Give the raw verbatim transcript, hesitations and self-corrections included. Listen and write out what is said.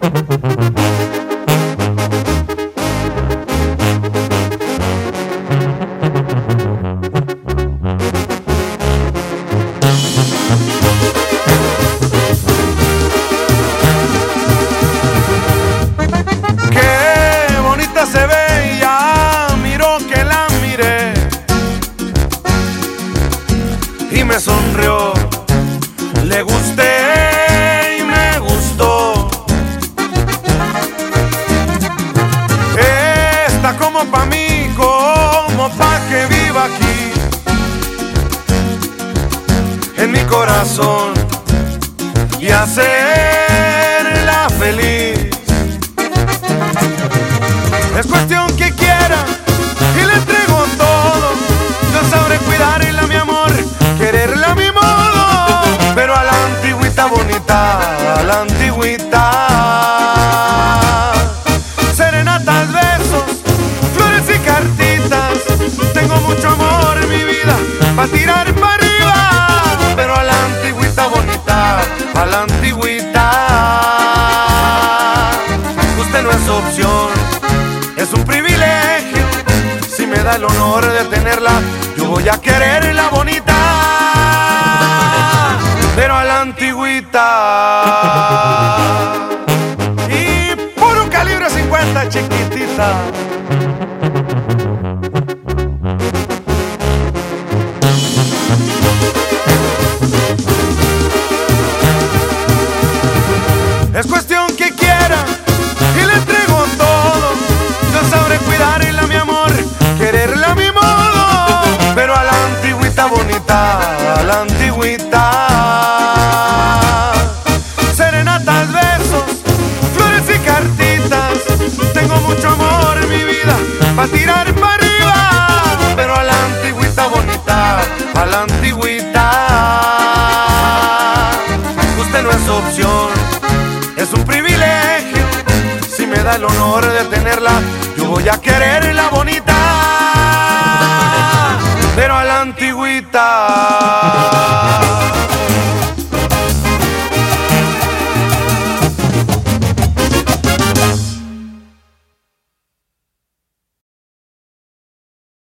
Qué bonita se ve, ya miró que la miré y me sonrió. Le gusté y me gustó. Está como pa' mí, como pa' que viva aquí en mi corazón y hacerla feliz. Es cuestión que quiera y le entrego todo. Yo sabré cuidarla, mi amor, quererla a mi modo, pero a la antigüita bonita, a la antigüita. Serenatas, besos, flores y cartitas. Tengo mucho amor en mi vida pa' tirar para arriba, pero a la antigüita bonita, a la antigüita. Usted no es opción, es un privilegio. Si me da el honor de tenerla, yo voy a quererla bonita, pero a la antigüita. Y puro calibre cincuenta, chiquitita. Es cuestión que quiera y le entrego todo. Yo sabré cuidarla, mi amor, quererla a mi modo, pero a la antigüita bonita, a la antigüita. Serenatas, besos, flores y cartitas. Tengo mucho amor en mi vida pa' tirar para arriba, pero a la antigüita bonita, a la antigüita. Usted no es opción, es un privilegio. Si me da el honor de tenerla, yo voy a quererla bonita, pero a la antigüita.